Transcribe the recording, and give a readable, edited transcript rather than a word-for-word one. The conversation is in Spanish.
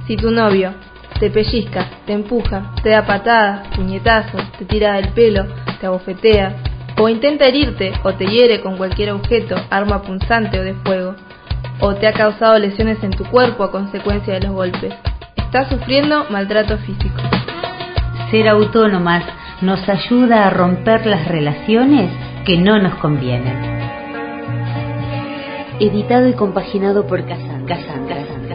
Si tu novio te pellizca, te empuja, te da patadas, puñetazos, te tira del pelo, te abofetea, o intenta herirte o te hiere con cualquier objeto, arma punzante o de fuego, o te ha causado lesiones en tu cuerpo a consecuencia de los golpes, estás sufriendo maltrato físico. Ser autónomas nos ayuda a romper las relaciones que no nos convienen. Editado y compaginado por Cassandra.